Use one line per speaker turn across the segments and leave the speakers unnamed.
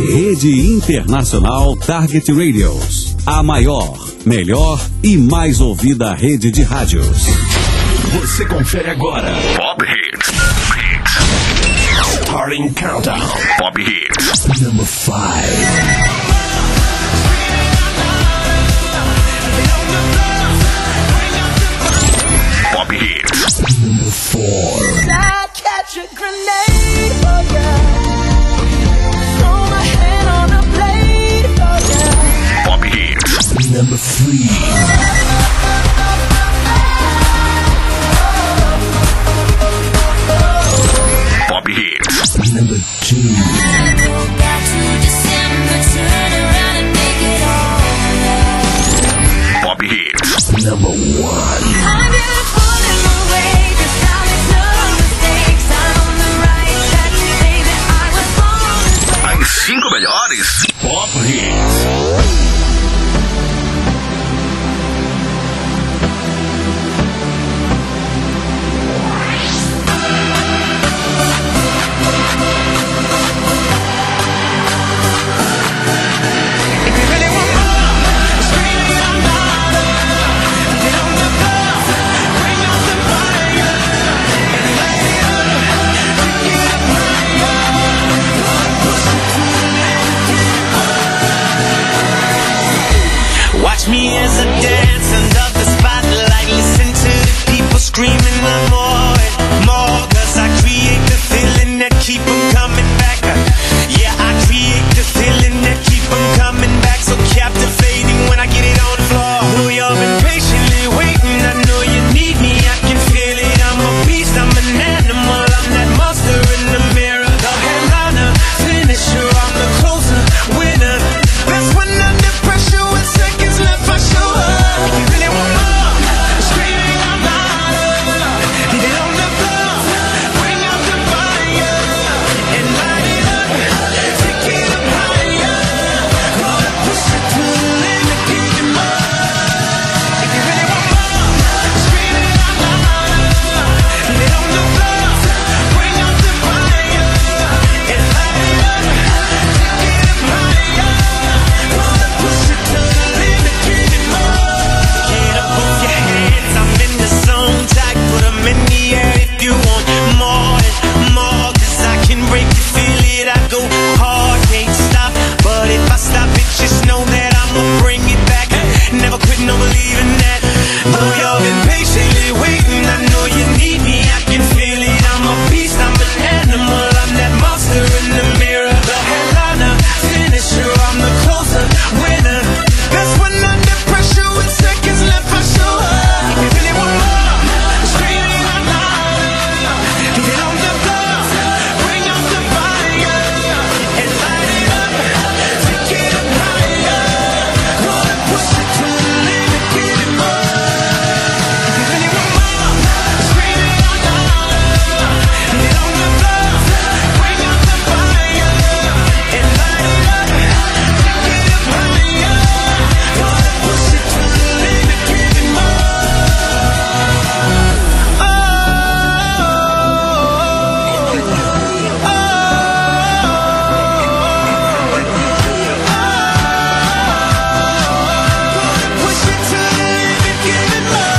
Rede Internacional Target Radios. A maior, melhor e mais ouvida rede de rádios.
Você confere agora Pop Hits. Starting Countdown. Pop Hits. Number 5. Pop Hits. Number 4.
I catch a grenade, oh yeah. Throw my hand on a blade, oh yeah.
Pop Hits. Number 3. Pop Hits. Number 2.
Go back to December, turn around and make it all.
Pop Hits. Number 1.
I'm really pulling away, 'cause I make no mistakes. I'm on the right track, baby. I was born this way.
As 5 melhores Pop Hits.
Watch me as I dance under the spotlight. Listen to the people screaming for more and more. 'Cause I create the feeling that keep them coming back. Yeah, I create the feeling that keep them coming back. So captivating when I get it on the floor. Know you've been patiently waiting. I know you need me. I can feel it. I'm a beast. I'm an animal. I'm that monster in the mirror. The headliner, finisher. I'm the closer, winner. That's when under pressure with seconds left I show up. If you really want more, screaming out louder. Get it on the floor, bring out the fire and light it up, take it up higher. Gonna push it to the limit, give it more. If you really want more, screaming out louder. Get it on the floor, bring out the fire and light it up, take it up higher. Gonna push it to the limit, give it more. Get up with your hands, I'm in the zone. Jack, put them in the air if you want more and more. 'Cause I can break you, feel it, I go hard, can't stop. But if I stop it, just know that I'ma bring it back. Never quit, no believing that. Though you've been patiently waiting, I know you need me, I can feel it. I'm a beast, I'm an animal, I'm that monster in the mirror. The headliner, finisher, I'm the closer, winner. That's when under pressure with seconds left I show up. If you really want more, screaming out louder. Get it on the floor, bring out the fire and light it up, take it up higher. Gonna push it to the limit, give it more. If you really want more, screaming out louder. Get it on the floor, bring out the fire and light it up, take it up higher. Gonna push it to the limit, give it more. Push it to the limit, give it more.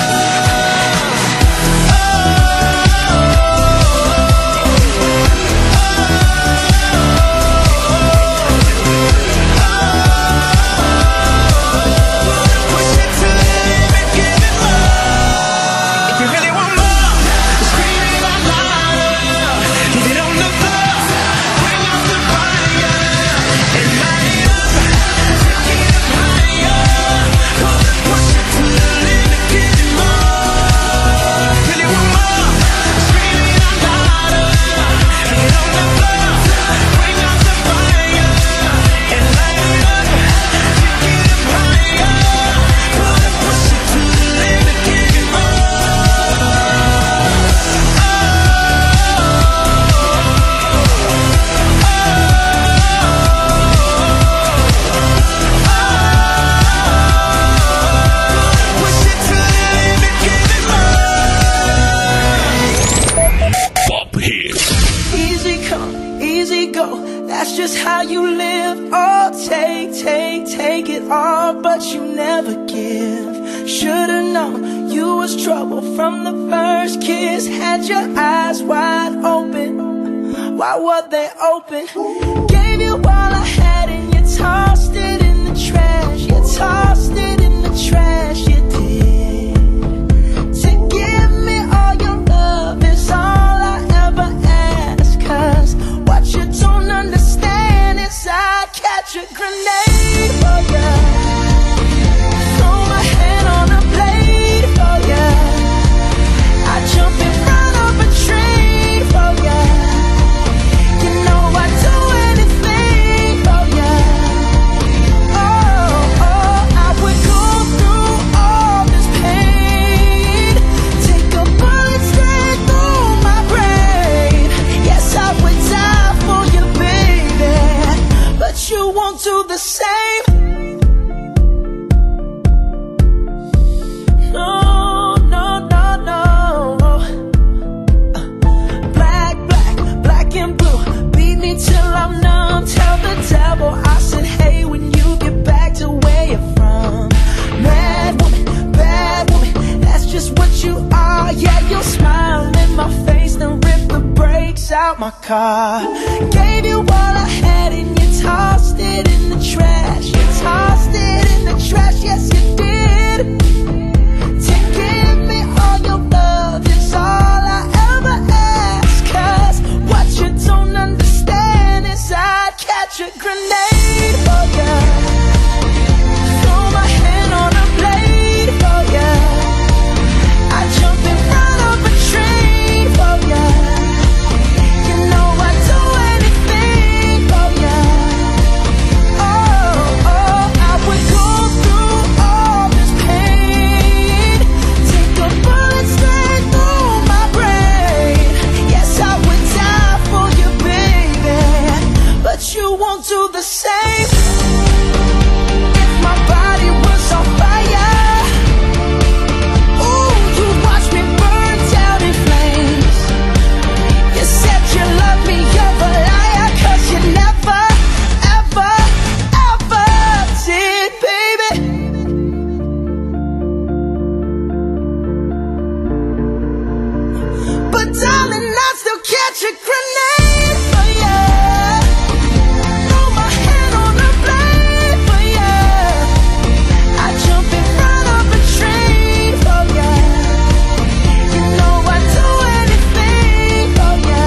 Push it to the limit, give it more. If you really want more, screaming out louder. Get it on the floor, bring out the fire and light it up, take it up higher. Gonna push it to the limit, give it more. Really want more, screaming out louder. Get it on the floor, bring out the fire and light it up, take it up higher. Gonna push it to the limit, give it more. Push it to the limit, give it more.
Pop Hits.
Easy come, easy go. That's just how you live. Oh, take it all, but you never give. Should've known you was trouble from the first kiss. Had your eyes wide open. Why were they open? Gave you all I had and you tossed it in the trash. You tossed it in the trash, you did. To give me all your love is all I ever ask. Cause what you don't understand is I'd catch a grenade for ya. Throw my hand on a blade for ya. I'd jump in front of a train for ya. You know I'd do anything for ya. Oh, I would go through all this pain. Take a bullet straight through my brain. Yes, I would die for you, baby, but you won't do the same. No, no, no, no. Black and blue. Beat me till I'm numb. Tell the devil I said hey when you get back to where you're from. Mad woman, bad woman, that's just what you are. Yeah, you'll smile in my face, then rip the brakes out my car. Gave you all I had and you tossed it in the trash. You tossed it in the trash, yes you did. To give me all your love is all I ever ask. Cause what you don't understand is I'd catch a grenade for ya. Throw my hand on a blade for ya. I'd jump in front of a train for ya. You know I'd do anything for ya. Oh, I would go through all this pain. Take a bullet straight through my brain. Yes, I would die for you, baby, but you won't do the same. If my body was on fire, ooh, you watch me burn down in flames. You said you love me, you're a liar, cause you never, ever, ever did, baby. But darling, I still catch a grenade for ya. Throw my hand on a blade for ya. I jump in front of a train for ya. You know I'd do anything for ya.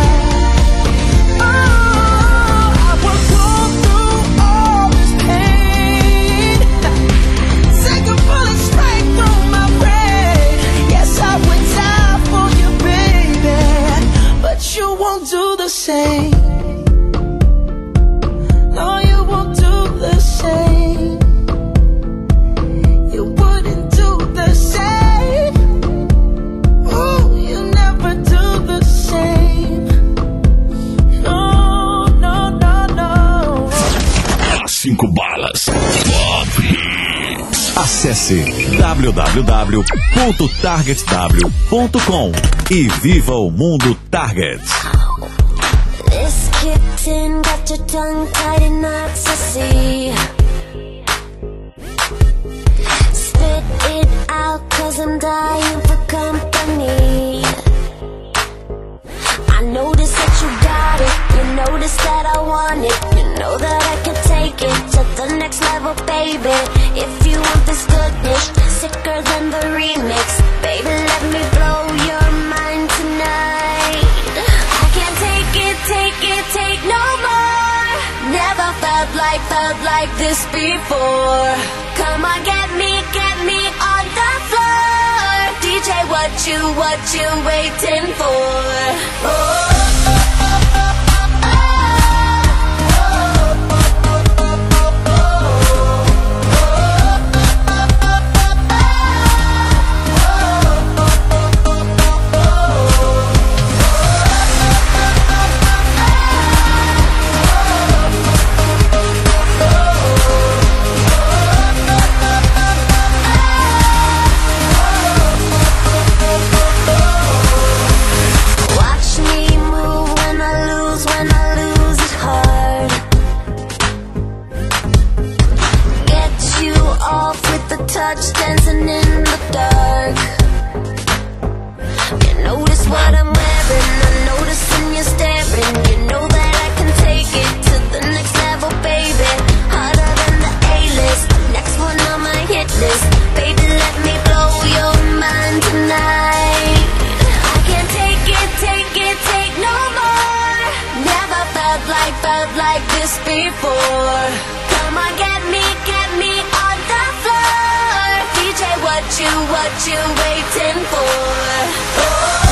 Oh, I would go through all this pain. Take a bullet straight through my brain. Yes, I would die for you, baby, but you won't do the same. No, you won't do the same. You wouldn't do the same. Ooh, you never do the same. No, no, no, no.
As 5 balas. Pop Hits.
Acesse www.targetw.com e viva o mundo Target.
This kitten got your tongue tied in knots, I see. Spit it out, cause I'm dying for company. I notice that you got it, you notice that I want it. You know that I can take it to the next level, baby. If you want this goodness, sicker than the remix, baby, let me blow your mind tonight. I can't take it, take no more. Never felt like this before. Come on, get me on the floor. DJ, what you waiting for? Oh. Watch me this before. Come on, get me on the floor. DJ, what you waiting for?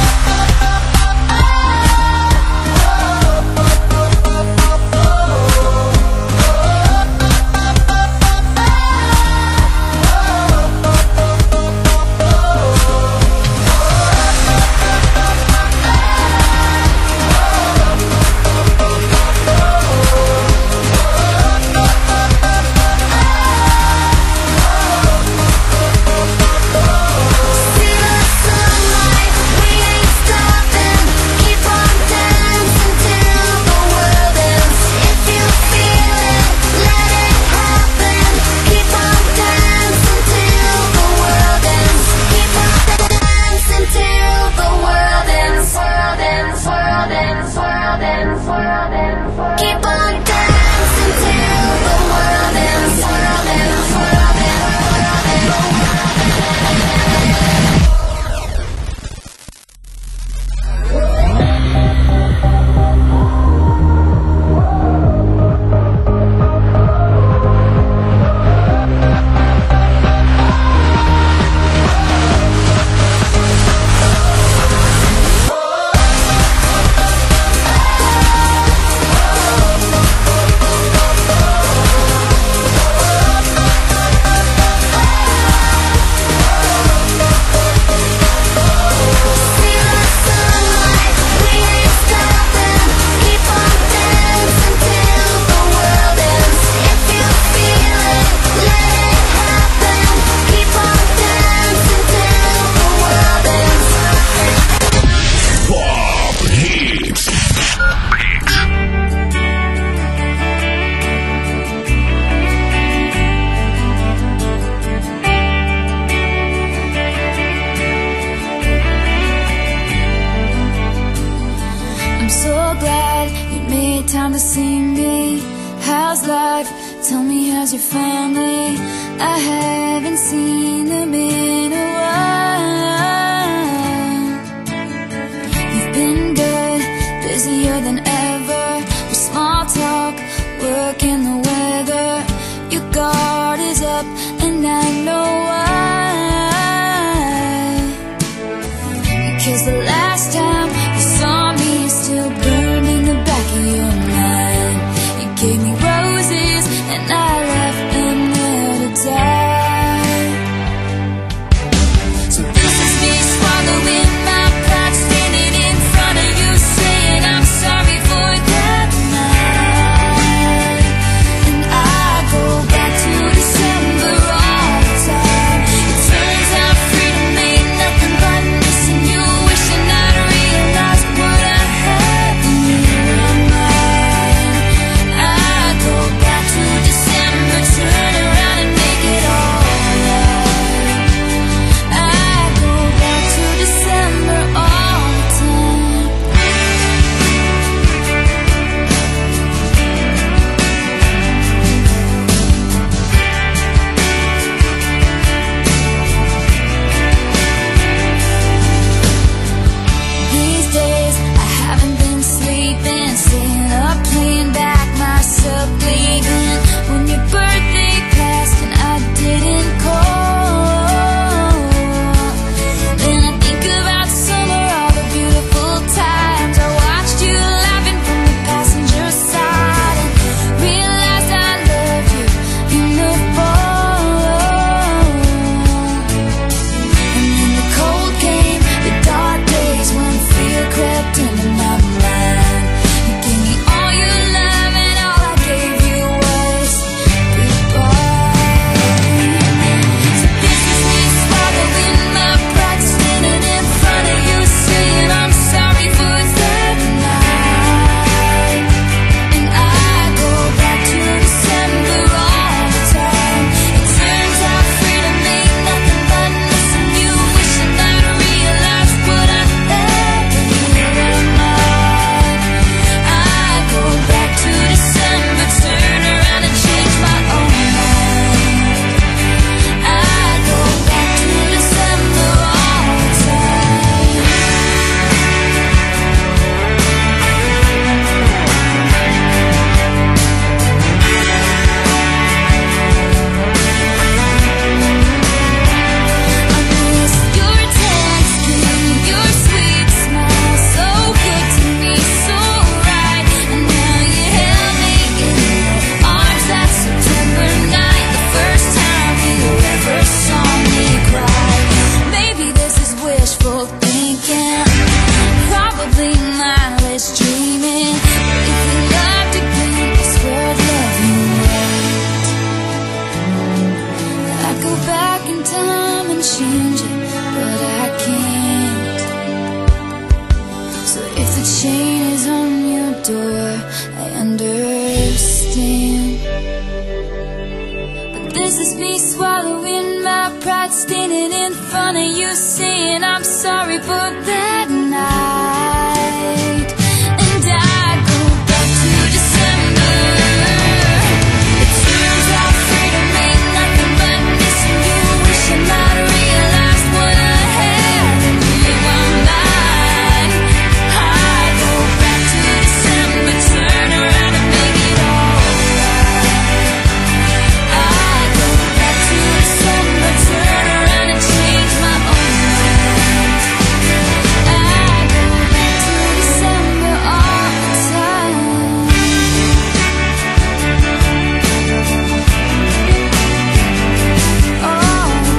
Time to see me. How's life? Tell me, how's your family? I haven't seen them in a while. You've been good, busier than ever. With small talk, work and the weather. Your guard is up, and I know why. Because the last time you saw me, you still burned in the back of your mind. You gave me roses, and I left them there to die. So door, I understand. But this is me swallowing my pride, standing in front of you saying I'm sorry for that night. And I go back to December. It turns out freedom ain't nothing but missing you. Wish I might have realized what I had in my mind. I go back to December, turn around and make it alright. I go back to December, turn around and change my own mind. I go back to December all the time. All the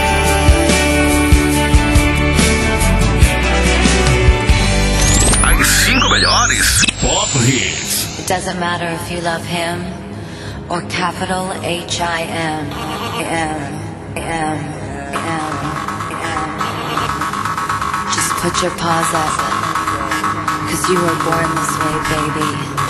time.
As 5 melhores Pop Hits.
It doesn't matter if you love him or capital H-I-M. Just put your paws up, 'cause you were born this way, baby.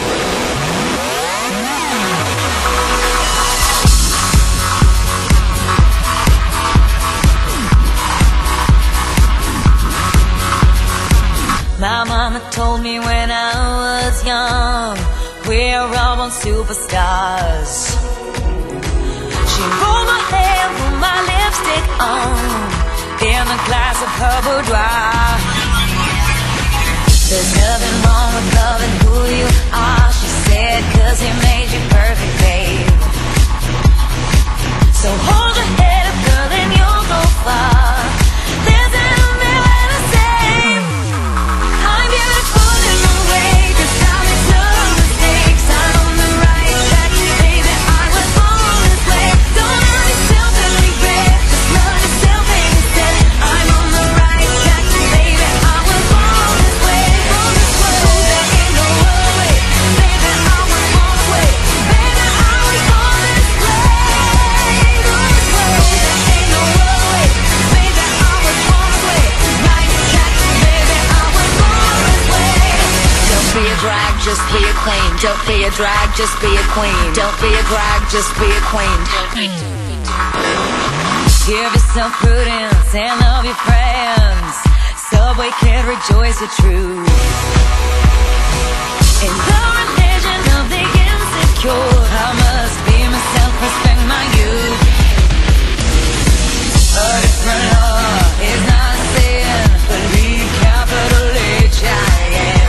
My mama told me when I was young, we're all born superstars. She rolled my hair, put my lipstick on, in the glass of her boudoir. There's nothing wrong with loving who you are, she said, 'cause he made you perfect, babe. So hold your head up, girl, and you'll go far. There's an way to say I'm beautiful in my way, 'cause I make no mistakes. I'm on the right track, baby, I was born this way. Don't hurt yourself and regret, just love yourself instead. I'm on the right track, baby, I was born this way. Born this way. Oh, there ain't no other way, baby, I was born this way. Baby, I was born this way. Born this way. Oh, there ain't no other way, baby, I was born this way. Right track, baby, I was born this way. Don't be a drag, just be a queen. Don't be a drag, just be a queen. Don't be a drag, just be a queen. Give yourself prudence and love your friends. Subway kid, rejoice your truth. In the religion of the insecure, I must be myself, respect my youth. A different law is not sin, believe capital H-I-M.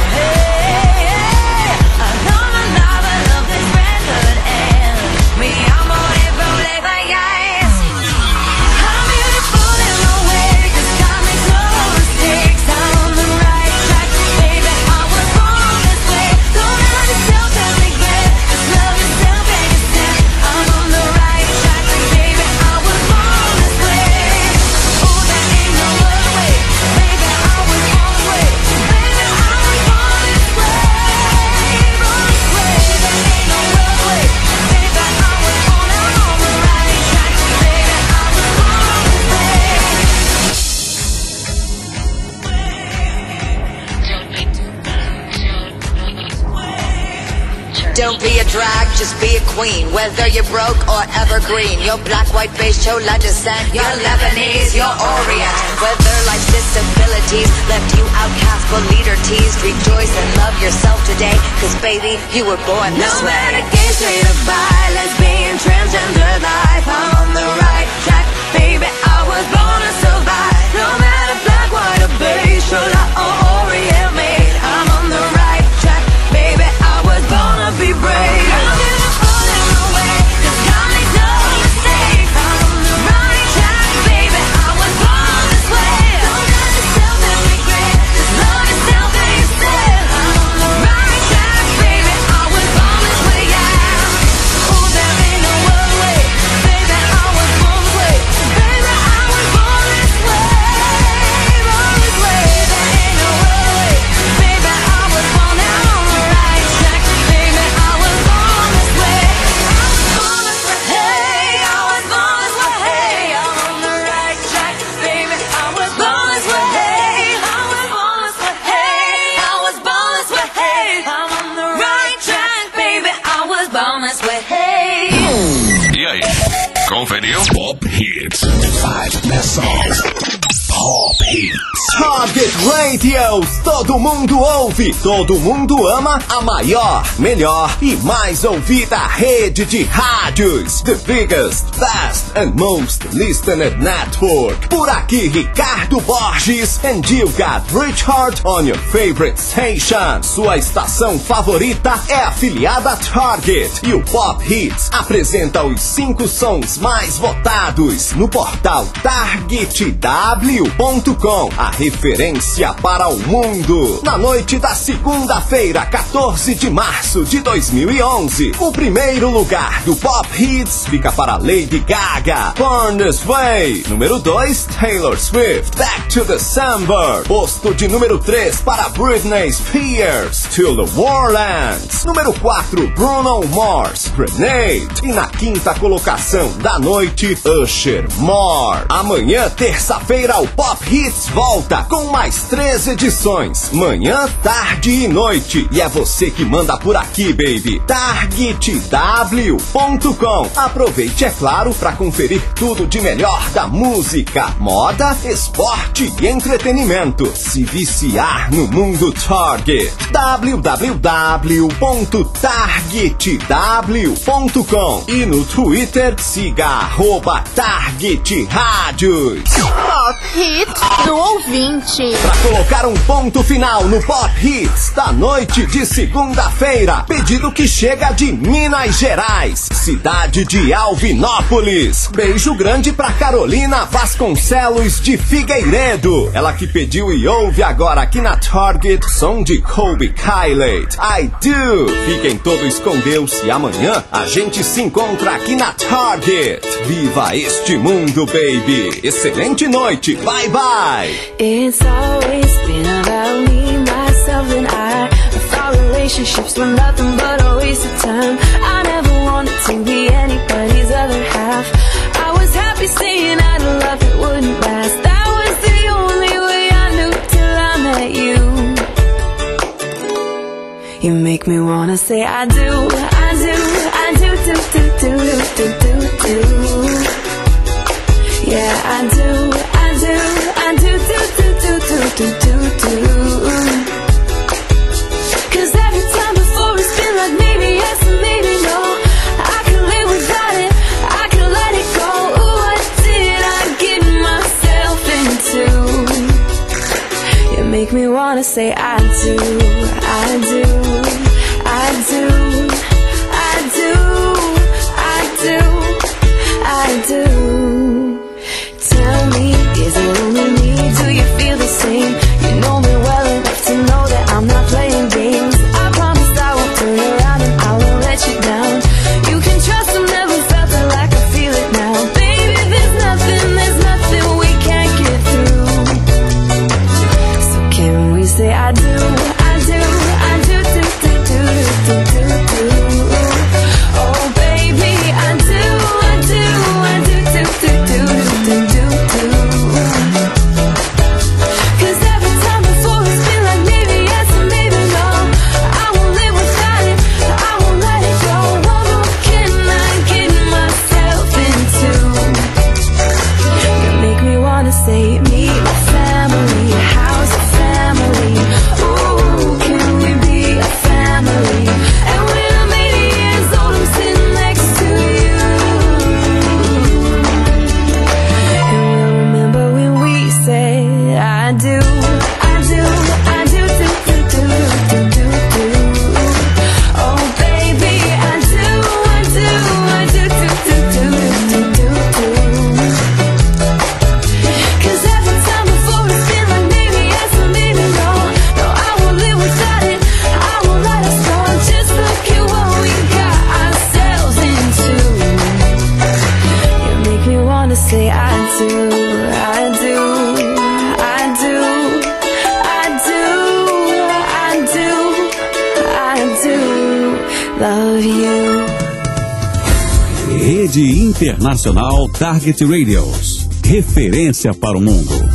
I know my life, I love this record, and me, I'm on it, forever, yes. I'm beautiful in my way, 'cause God makes no mistakes. I'm on the right track, baby, I was born this way. Don't hurt yourself and regret, just love yourself instead. I'm on the right track, baby, I was born this way. Oh, there ain't no other way, baby, I was born this way. Baby, I was born this way. Born this way. There ain't no other way, baby, I was born. I'm on the right track, baby, I was born this way. Don't be a drag, just be a queen. Whether you're broke or evergreen, you're black, white, beige, chola descent, you're Lebanese, you're Orient. Whether life's disabilities left you outcast but leader teased, rejoice and love yourself today, 'cause baby, you were born this way. No matter gay, straight or bi, lesbian, transgender life, I'm on the right track, baby, I was born to survive. No matter black, white or beige, chola or Orient made, I'm on the right track, baby, I was born to be brave. I'm beautiful in my way, 'cause God makes no mistakes. I'm on the right track, baby, I was born this way. Don't hurt yourself and regret, just love yourself instead. I'm on the right track, baby, I was born this way, yeah. Oh, there ain't no other way, baby, I was born this way. Baby, I was born this way. Born this way, there ain't no
Conferiu? Pop Hits. 5 best songs. Pop Hits.
Target Radio, todo mundo ouve, todo mundo ama a maior, melhor e mais ouvida rede de rádios. The biggest, best and most listened network. Por aqui, Ricardo Borges, and you got Richard on your favorite station. Sua estação favorita é afiliada a Target e o Pop Hits apresenta os 5 sons mais votados no portal TargetW.com, a referência para o mundo. Na noite da segunda-feira, 14 de março de 2011, o primeiro lugar do Pop Hits fica para Lady Gaga, Born This Way. Número 2, Taylor Swift, Back to December. Posto de número 3 para Britney Spears, Till the Warlands. Número 4, Bruno Mars, Grenade. E na quinta colocação da noite, Usher, More. Amanhã, terça-feira, o Pop Hits volta com mais 3 edições, manhã, tarde e noite. E é você que manda por aqui, baby. TargetW.com. Aproveite, é claro, para conferir tudo de melhor da música, moda, esporte e entretenimento. Se viciar no mundo Target. www.targetw.com. E no Twitter, siga @TargetRádios.
Pop Hits do ouvinte.
Pra colocar um ponto final no Pop Hits da noite de segunda-feira, pedido que chega de Minas Gerais, cidade de Alvinópolis. Beijo grande pra Carolina Vasconcelos de Figueiredo. Ela que pediu e ouve agora aqui na Target, som de Colby Kylie, I Do. Fiquem todos com Deus e amanhã a gente se encontra aqui na Target. Viva este mundo, baby. Excelente noite. Bye, bye.
It's always been about me, myself and I thought relationships were nothing but a waste of time. I never wanted to be anybody's other half. I was happy saying I'd love it wouldn't last. That was the only way I knew till I met you. You make me wanna say I do, I do, I do, do, do, do, do, do, do. Yeah, I do, I do, I do, do, do, do, do, do, do, do. 'Cause every time before it's been like maybe yes and maybe no. I can live without it, I can let it go. Ooh, what did I get myself into? You make me wanna say I do, I do, I do, I do, I do, I do. Tell me, is it only me? Do you feel the same? You know me well enough to know that I'm not playing games. I promise I won't turn around and I won't let you down. You can trust I've never felt it like I feel it now. Baby, there's nothing we can't get through. So can we say I do, I do, I do, do, do, do, do, do, do. Oh baby, I do, I do, I do, do, do, do, do, do. Say me, my family, how's the family? Ooh, can we be a family? And when I'm 80 years old, I'm sitting next to you. And we'll remember when we said I do, I do, I do, do, do, do, do, do, do. Oh baby, I do, I do, I do, do, do, do, do, do, do. Say I do, I do, I do, I do, I do, I do love you.
Rede Internacional Target Radios. Referência para o mundo.